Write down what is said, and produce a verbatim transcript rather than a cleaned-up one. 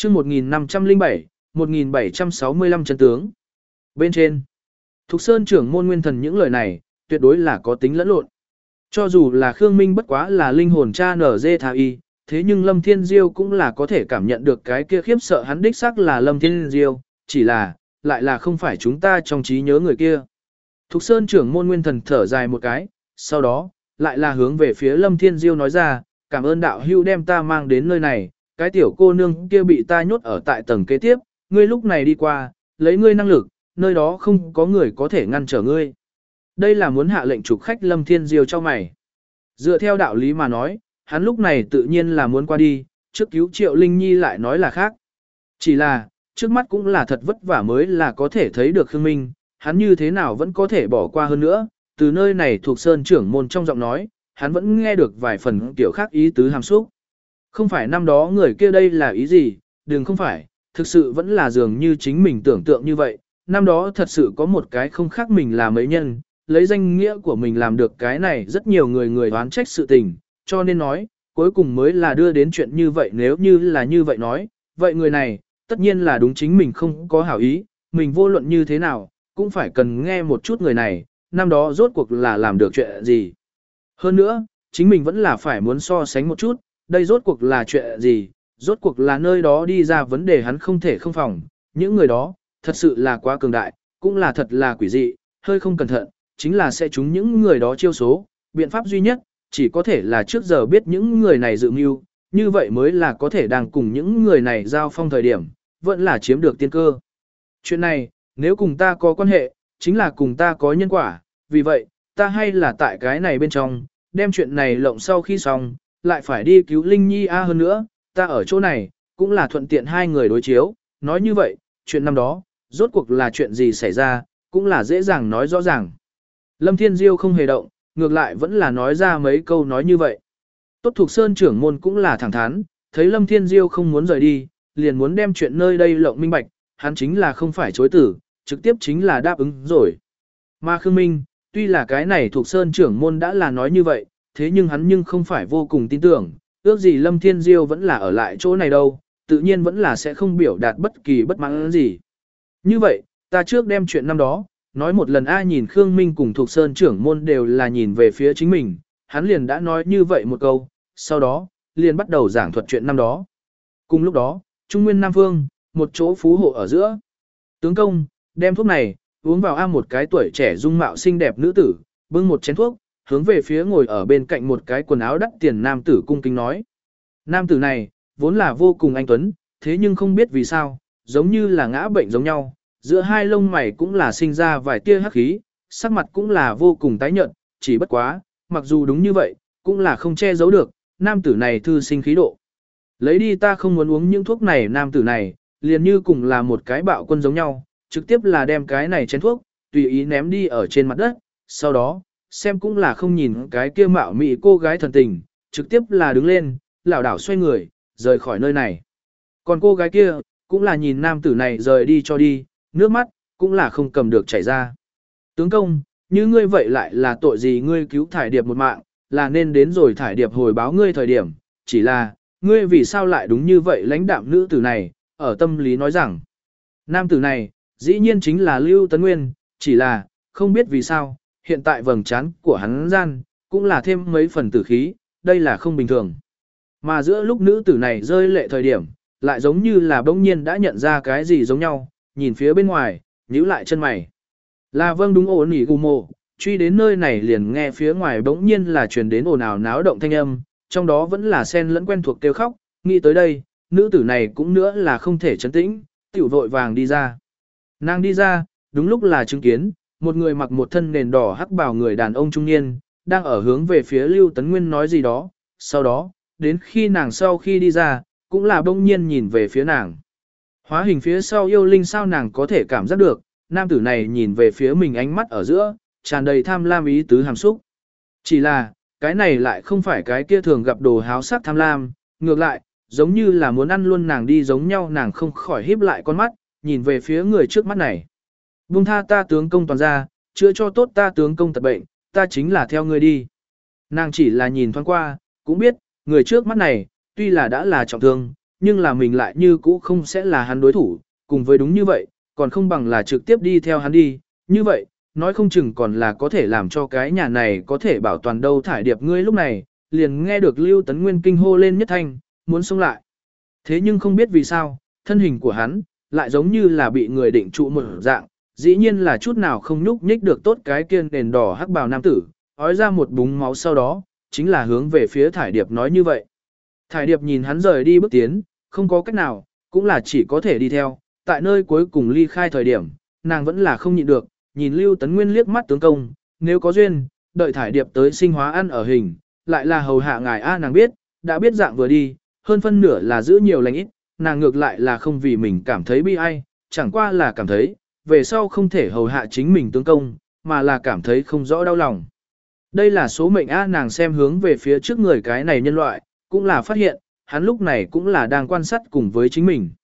chương một nghìn năm trăm lẻ bảy, một nghìn bảy trăm sáu mươi lăm chân tướng. Bên trên, Thục Sơn trưởng môn nguyên thần những lời này, tuyệt đối là có tính lẫn lộn. Cho dù là Khương Minh bất quá là linh hồn cha nở dê thà y, thế nhưng Lâm Thiên Diêu cũng là có thể cảm nhận được cái kia khiếp sợ hắn đích xác là Lâm Thiên Diêu, chỉ là, lại là không phải chúng ta trong trí nhớ người kia. Thục Sơn trưởng môn nguyên thần thở dài một cái, sau đó, lại là hướng về phía Lâm Thiên Diêu nói ra, cảm ơn đạo hữu đem ta mang đến nơi này, cái tiểu cô nương kia bị ta nhốt ở tại tầng kế tiếp, ngươi lúc này đi qua, lấy ngươi năng lực, nơi đó không có người có thể ngăn trở ngươi. Đây là muốn hạ lệnh trục khách Lâm Thiên Diêu cho mày. Dựa theo đạo lý mà nói, hắn lúc này tự nhiên là muốn qua đi, trước cứu Triệu Linh Nhi lại nói là khác. Chỉ là, trước mắt cũng là thật vất vả mới là có thể thấy được Khương Minh, hắn như thế nào vẫn có thể bỏ qua hơn nữa, từ nơi này thuộc Sơn trưởng môn trong giọng nói, hắn vẫn nghe được vài phần kiểu khác ý tứ hàm xúc. Không phải năm đó người kia đây là ý gì, đừng không phải, thực sự vẫn là dường như chính mình tưởng tượng như vậy, năm đó thật sự có một cái không khác mình là mấy nhân, lấy danh nghĩa của mình làm được cái này rất nhiều người người đoán trách sự tình, cho nên nói, cuối cùng mới là đưa đến chuyện như vậy nếu như là như vậy nói, vậy người này, tất nhiên là đúng chính mình không có hảo ý, mình vô luận như thế nào, cũng phải cần nghe một chút người này, năm đó rốt cuộc là làm được chuyện gì. Hơn nữa, chính mình vẫn là phải muốn so sánh một chút, đây rốt cuộc là chuyện gì, rốt cuộc là nơi đó đi ra vấn đề hắn không thể không phòng, những người đó, thật sự là quá cường đại, cũng là thật là quỷ dị, hơi không cẩn thận, chính là sẽ trúng những người đó chiêu số, biện pháp duy nhất, chỉ có thể là trước giờ biết những người này dự mưu, như vậy mới là có thể đang cùng những người này giao phong thời điểm, vẫn là chiếm được tiên cơ. Chuyện này, nếu cùng ta có quan hệ, chính là cùng ta có nhân quả, vì vậy, ta hay là tại cái này bên trong, đem chuyện này lộng sau khi xong, lại phải đi cứu Linh Nhi A hơn nữa, ta ở chỗ này, cũng là thuận tiện hai người đối chiếu, nói như vậy, chuyện năm đó, rốt cuộc là chuyện gì xảy ra, cũng là dễ dàng nói rõ ràng. Lâm Thiên Diêu không hề động, ngược lại vẫn là nói ra mấy câu nói như vậy. Tốt Thục Sơn trưởng môn cũng là thẳng thắn, thấy Lâm Thiên Diêu không muốn rời đi, liền muốn đem chuyện nơi đây lộng minh bạch, hắn chính là không phải chối tử, trực tiếp chính là đáp ứng rồi. Mà Khương Minh, tuy là cái này Thục Sơn trưởng môn đã là nói như vậy, thế nhưng hắn nhưng không phải vô cùng tin tưởng, ước gì Lâm Thiên Diêu vẫn là ở lại chỗ này đâu, tự nhiên vẫn là sẽ không biểu đạt bất kỳ bất mãn gì. Như vậy, ta trước đem chuyện năm đó, nói một lần ai nhìn Khương Minh cùng Thục Sơn trưởng môn đều là nhìn về phía chính mình, hắn liền đã nói như vậy một câu, sau đó, liền bắt đầu giảng thuật chuyện năm đó. Cùng lúc đó, Trung Nguyên Nam Phương, một chỗ phú hộ ở giữa. Tướng công, đem thuốc này, uống vào am một cái tuổi trẻ dung mạo xinh đẹp nữ tử, bưng một chén thuốc, hướng về phía ngồi ở bên cạnh một cái quần áo đắt tiền nam tử cung kính nói. Nam tử này, vốn là vô cùng anh tuấn, thế nhưng không biết vì sao, giống như là ngã bệnh giống nhau, giữa hai lông mày cũng là sinh ra vài tia hắc khí, sắc mặt cũng là vô cùng tái nhợt, chỉ bất quá, mặc dù đúng như vậy, cũng là không che giấu được, nam tử này thư sinh khí độ. Lấy đi ta không muốn uống những thuốc này nam tử này, liền như cùng là một cái bạo quân giống nhau, trực tiếp là đem cái này chén thuốc, tùy ý ném đi ở trên mặt đất, sau đó, xem cũng là không nhìn cái kia mạo mị cô gái thần tình, trực tiếp là đứng lên, lảo đảo xoay người, rời khỏi nơi này. Còn cô gái kia, cũng là nhìn nam tử này rời đi cho đi, nước mắt, cũng là không cầm được chảy ra. Tướng công, như ngươi vậy lại là tội gì ngươi cứu thải điệp một mạng, là nên đến rồi thải điệp hồi báo ngươi thời điểm, chỉ là, ngươi vì sao lại đúng như vậy lãnh đạm nữ tử này, ở tâm lý nói rằng, nam tử này, dĩ nhiên chính là Lưu Tấn Nguyên, chỉ là, không biết vì sao, hiện tại vầng trán của hắn gian, cũng là thêm mấy phần tử khí, đây là không bình thường. Mà giữa lúc nữ tử này rơi lệ thời điểm, lại giống như là bỗng nhiên đã nhận ra cái gì giống nhau, nhìn phía bên ngoài, nhíu lại chân mày. Là vâng đúng ổn nỉ gù mộ, truy đến nơi này liền nghe phía ngoài bỗng nhiên là truyền đến ồn ào náo động thanh âm, trong đó vẫn là sen lẫn quen thuộc kêu khóc, nghĩ tới đây, nữ tử này cũng nữa là không thể chấn tĩnh, tiểu vội vàng đi ra. Nàng đi ra, đúng lúc là chứng kiến, một người mặc một thân nền đỏ hắc bào người đàn ông trung niên, đang ở hướng về phía Lưu Tấn Nguyên nói gì đó, sau đó, đến khi nàng sau khi đi ra, cũng là bỗng nhiên nhìn về phía nàng. Hóa hình phía sau yêu linh sao nàng có thể cảm giác được, nam tử này nhìn về phía mình ánh mắt ở giữa, tràn đầy tham lam ý tứ hàm xúc. Chỉ là, cái này lại không phải cái kia thường gặp đồ háo sắc tham lam, ngược lại, giống như là muốn ăn luôn nàng đi giống nhau nàng không khỏi híp lại con mắt, nhìn về phía người trước mắt này. Buông tha ta tướng công toàn ra, chữa cho tốt ta tướng công tật bệnh, ta chính là theo ngươi đi. Nàng chỉ là nhìn thoáng qua, cũng biết, người trước mắt này, tuy là đã là trọng thương, nhưng là mình lại như cũ không sẽ là hắn đối thủ, cùng với đúng như vậy, còn không bằng là trực tiếp đi theo hắn đi, như vậy, nói không chừng còn là có thể làm cho cái nhà này có thể bảo toàn đâu. Thải Điệp ngươi lúc này, liền nghe được Lưu Tấn Nguyên kinh hô lên nhất thanh, muốn xông lại. Thế nhưng không biết vì sao, thân hình của hắn, lại giống như là bị người định trụ một dạng, dĩ nhiên là chút nào không nhúc nhích được tốt cái kiên đền đỏ hắc bào nam tử, ói ra một búng máu sau đó, chính là hướng về phía Thải Điệp nói như vậy. Thải Điệp nhìn hắn rời đi bước tiến, không có cách nào, cũng là chỉ có thể đi theo, tại nơi cuối cùng ly khai thời điểm, nàng vẫn là không nhịn được, nhìn Lưu Tấn Nguyên liếc mắt tướng công, nếu có duyên, đợi Thải Điệp tới sinh hóa ăn ở hình, lại là hầu hạ ngài a nàng biết, đã biết dạng vừa đi, hơn phân nửa là giữ nhiều lành ít, nàng ngược lại là không vì mình cảm thấy bi ai, chẳng qua là cảm thấy, về sau không thể hầu hạ chính mình tướng công, mà là cảm thấy không rõ đau lòng. Đây là số mệnh a nàng xem hướng về phía trước người cái này nhân loại, cũng là phát hiện, hắn lúc này cũng là đang quan sát cùng với chính mình.